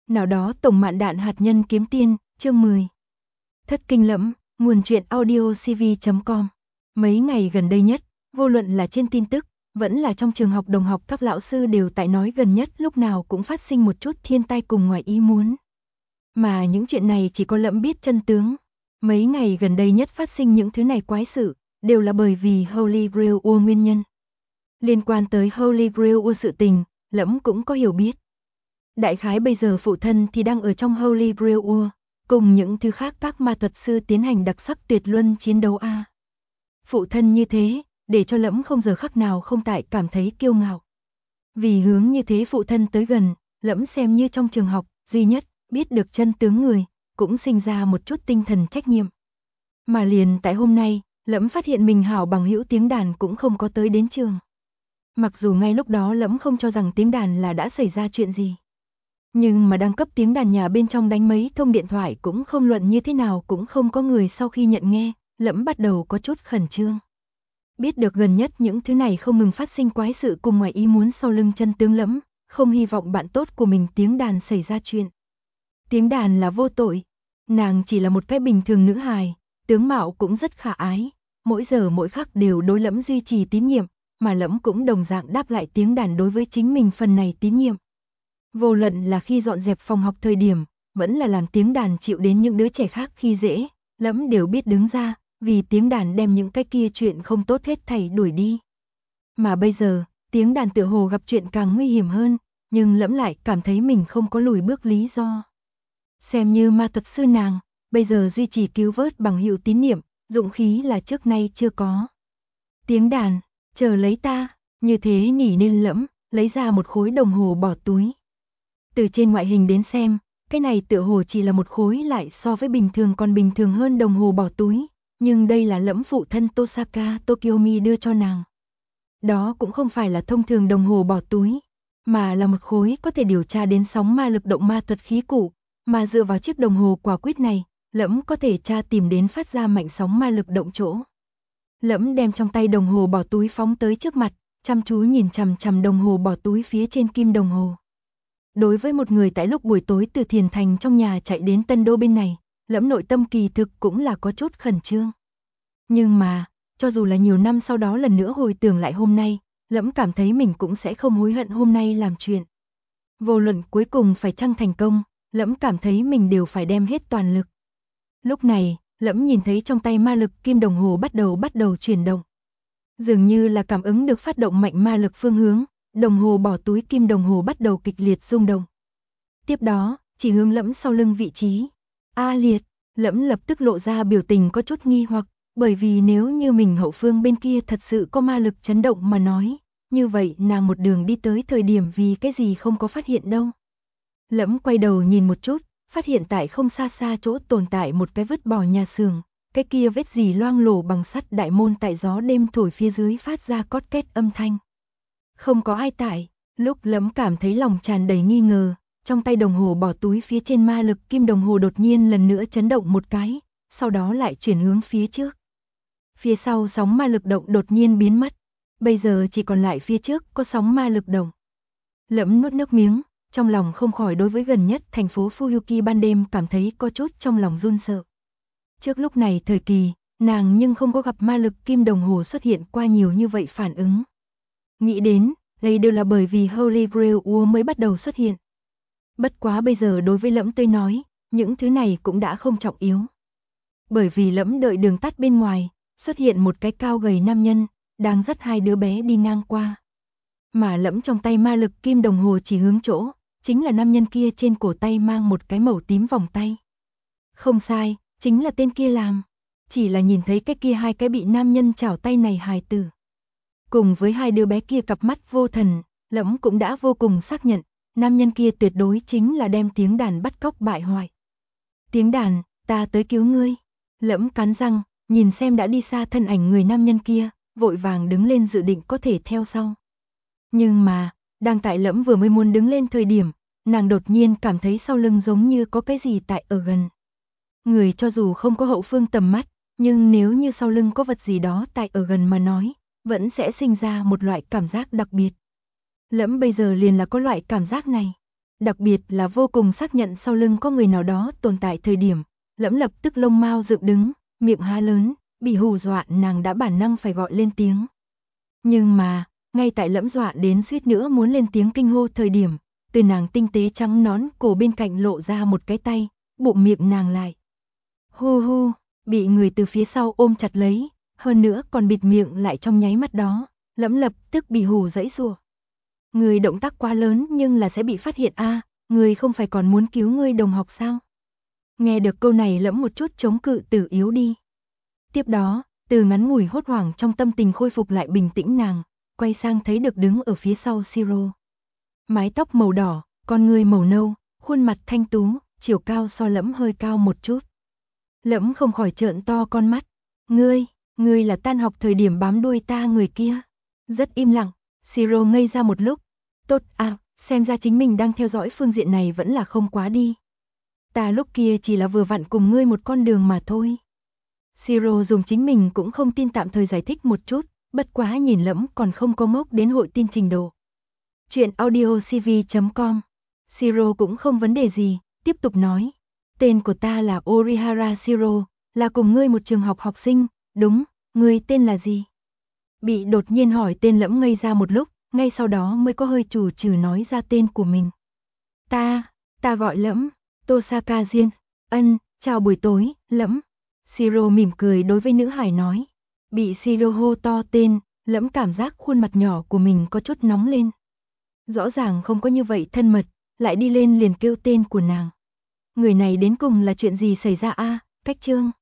Nào đó tổng mạn đạn hạt nhân kiếm tiên, chương 10. Thất kinh lẫm, nguồn truyện audio cv.com. Mấy ngày gần đây nhất, vô luận là trên tin tức, vẫn là trong trường học đồng học các lão sư đều tại nói gần nhất lúc nào cũng phát sinh một chút thiên tai cùng ngoài ý muốn. Mà những chuyện này chỉ có Lẫm biết chân tướng. Mấy ngày gần đây nhất phát sinh những thứ này quái sự, đều là bởi vì Holy Grail War nguyên nhân. Liên quan tới Holy Grail War sự tình, Lẫm cũng có hiểu biết. Đại khái bây giờ phụ thân thì đang ở trong Holy Grail War, cùng những thứ khác các ma thuật sư tiến hành đặc sắc tuyệt luân chiến đấu a. Phụ thân như thế, để cho Lẫm không giờ khắc nào không tại cảm thấy kiêu ngạo. Vì hướng như thế phụ thân tới gần, Lẫm xem như trong trường học, duy nhất, biết được chân tướng người, cũng sinh ra một chút tinh thần trách nhiệm. Mà liền tại hôm nay, Lẫm phát hiện mình hảo bằng hữu tiếng đàn cũng không có tới đến trường. Mặc dù ngay lúc đó Lẫm không cho rằng tiếng đàn là đã xảy ra chuyện gì. Nhưng mà đang cấp tiếng đàn nhà bên trong đánh mấy thông điện thoại cũng không luận như thế nào cũng không có người sau khi nhận nghe, Lẫm bắt đầu có chút khẩn trương. Biết được gần nhất những thứ này không ngừng phát sinh quái sự cùng ngoài ý muốn sau lưng chân tướng Lẫm, không hy vọng bạn tốt của mình tiếng đàn xảy ra chuyện. Tiếng đàn là vô tội, nàng chỉ là một cái bình thường nữ hài, tướng mạo cũng rất khả ái, mỗi giờ mỗi khắc đều đối Lẫm duy trì tín nhiệm, mà Lẫm cũng đồng dạng đáp lại tiếng đàn đối với chính mình phần này tín nhiệm. Vô luận là khi dọn dẹp phòng học thời điểm, vẫn là làm tiếng đàn chịu đến những đứa trẻ khác khi dễ, Lẫm đều biết đứng ra, vì tiếng đàn đem những cái kia chuyện không tốt hết thảy đuổi đi. Mà bây giờ, tiếng đàn tựa hồ gặp chuyện càng nguy hiểm hơn, nhưng Lẫm lại cảm thấy mình không có lùi bước lý do. Xem như ma thuật sư nàng, bây giờ duy trì cứu vớt bằng hữu tín niệm, dụng khí là trước nay chưa có. Tiếng đàn, chờ lấy ta, như thế nỉ nên Lẫm, lấy ra một khối đồng hồ bỏ túi. Từ trên ngoại hình đến xem, cái này tựa hồ chỉ là một khối lại so với bình thường còn bình thường hơn đồng hồ bỏ túi, nhưng đây là Lẫm phụ thân Tosaka Tokyomi đưa cho nàng. Đó cũng không phải là thông thường đồng hồ bỏ túi, mà là một khối có thể điều tra đến sóng ma lực động ma thuật khí cụ, mà dựa vào chiếc đồng hồ quả quýt này, Lẫm có thể tra tìm đến phát ra mạnh sóng ma lực động chỗ. Lẫm đem trong tay đồng hồ bỏ túi phóng tới trước mặt, chăm chú nhìn chằm chằm đồng hồ bỏ túi phía trên kim đồng hồ. Đối với một người tại lúc buổi tối từ Thiền Thành trong nhà chạy đến Tân Đô bên này, Lẫm nội tâm kỳ thực cũng là có chút khẩn trương. Nhưng mà, cho dù là nhiều năm sau đó lần nữa hồi tưởng lại hôm nay, Lẫm cảm thấy mình cũng sẽ không hối hận hôm nay làm chuyện. Vô luận cuối cùng phải chăng thành công, Lẫm cảm thấy mình đều phải đem hết toàn lực. Lúc này, Lẫm nhìn thấy trong tay ma lực kim đồng hồ bắt đầu chuyển động. Dường như là cảm ứng được phát động mạnh ma lực phương hướng, đồng hồ bỏ túi kim đồng hồ bắt đầu kịch liệt rung động. Tiếp đó, chỉ hướng Lẫm sau lưng vị trí. A liệt, Lẫm lập tức lộ ra biểu tình có chút nghi hoặc, bởi vì nếu như mình hậu phương bên kia thật sự có ma lực chấn động mà nói, như vậy nàng một đường đi tới thời điểm vì cái gì không có phát hiện đâu. Lẫm quay đầu nhìn một chút, phát hiện tại không xa xa chỗ tồn tại một cái vứt bỏ nhà xưởng, cái kia vết dì loang lổ bằng sắt đại môn tại gió đêm thổi phía dưới phát ra cót két âm thanh. Không có ai tại, lúc Lẫm cảm thấy lòng tràn đầy nghi ngờ, trong tay đồng hồ bỏ túi phía trên ma lực kim đồng hồ đột nhiên lần nữa chấn động một cái, sau đó lại chuyển hướng phía trước. Phía sau sóng ma lực động đột nhiên biến mất, bây giờ chỉ còn lại phía trước có sóng ma lực động. Lẫm nuốt nước miếng, trong lòng không khỏi đối với gần nhất thành phố Fuyuki ban đêm cảm thấy có chút trong lòng run sợ. Trước lúc này thời kỳ, nàng nhưng không có gặp ma lực kim đồng hồ xuất hiện qua nhiều như vậy phản ứng. Nghĩ đến, đây đều là bởi vì Holy Grail War mới bắt đầu xuất hiện. Bất quá bây giờ đối với Lẫm tới nói, những thứ này cũng đã không trọng yếu. Bởi vì Lẫm đợi đường tắt bên ngoài, xuất hiện một cái cao gầy nam nhân, đang dắt hai đứa bé đi ngang qua. Mà Lẫm trong tay ma lực kim đồng hồ chỉ hướng chỗ, chính là nam nhân kia trên cổ tay mang một cái màu tím vòng tay. Không sai, chính là tên kia làm. Chỉ là nhìn thấy cái kia hai cái bị nam nhân chảo tay này hài tử. Cùng với hai đứa bé kia cặp mắt vô thần, Lẫm cũng đã vô cùng xác nhận, nam nhân kia tuyệt đối chính là đem tiếng đàn bắt cóc bại hoại. Tiếng đàn, ta tới cứu ngươi. Lẫm cắn răng, nhìn xem đã đi xa thân ảnh người nam nhân kia, vội vàng đứng lên dự định có thể theo sau. Nhưng mà, đang tại Lẫm vừa mới muốn đứng lên thời điểm, nàng đột nhiên cảm thấy sau lưng giống như có cái gì tại ở gần. Người cho dù không có hậu phương tầm mắt, nhưng nếu như sau lưng có vật gì đó tại ở gần mà nói, vẫn sẽ sinh ra một loại cảm giác đặc biệt. Lẫm bây giờ liền là có loại cảm giác này. Đặc biệt là vô cùng xác nhận sau lưng có người nào đó tồn tại thời điểm, Lẫm lập tức lông mao dựng đứng, miệng há lớn, bị hù dọa nàng đã bản năng phải gọi lên tiếng. Nhưng mà, ngay tại Lẫm dọa đến suýt nữa muốn lên tiếng kinh hô thời điểm, từ nàng tinh tế trắng nón cổ bên cạnh lộ ra một cái tay, bụng miệng nàng lại. Hu hu, bị người từ phía sau ôm chặt lấy, hơn nữa còn bịt miệng lại trong nháy mắt đó, Lẫm lập tức bị hù giãy giụa. Người động tác quá lớn nhưng là sẽ bị phát hiện a, người không phải còn muốn cứu ngươi đồng học sao? Nghe được câu này Lẫm một chút chống cự từ yếu đi. Tiếp đó, từ ngắn ngủi hốt hoảng trong tâm tình khôi phục lại bình tĩnh nàng, quay sang thấy được đứng ở phía sau Siro. Mái tóc màu đỏ, con người màu nâu, khuôn mặt thanh tú, chiều cao so Lẫm hơi cao một chút. Lẫm không khỏi trợn to con mắt. Ngươi là tan học thời điểm bám đuôi ta người kia. Rất im lặng, Siro ngây ra một lúc. Tốt à, xem ra chính mình đang theo dõi phương diện này vẫn là không quá đi. Ta lúc kia chỉ là vừa vặn cùng ngươi một con đường mà thôi. Siro dùng chính mình cũng không tin tạm thời giải thích một chút, bất quá nhìn Lẫm còn không có ngốc đến hội tin trình độ. Chuyện audiocv.com. Siro cũng không vấn đề gì, tiếp tục nói. Tên của ta là Orihara Siro, là cùng ngươi một trường học học sinh, đúng, ngươi tên là gì? Bị đột nhiên hỏi tên Lẫm ngây ra một lúc, ngay sau đó mới có hơi chù chừ nói ra tên của mình. Ta gọi Lẫm, Tosaka Jin. Chào buổi tối, Lẫm. Siro mỉm cười đối với nữ hải nói. Bị Siro hô to tên, Lẫm cảm giác khuôn mặt nhỏ của mình có chút nóng lên. Rõ ràng không có như vậy thân mật, lại đi lên liền kêu tên của nàng. Người này đến cùng là chuyện gì xảy ra a? Cách chương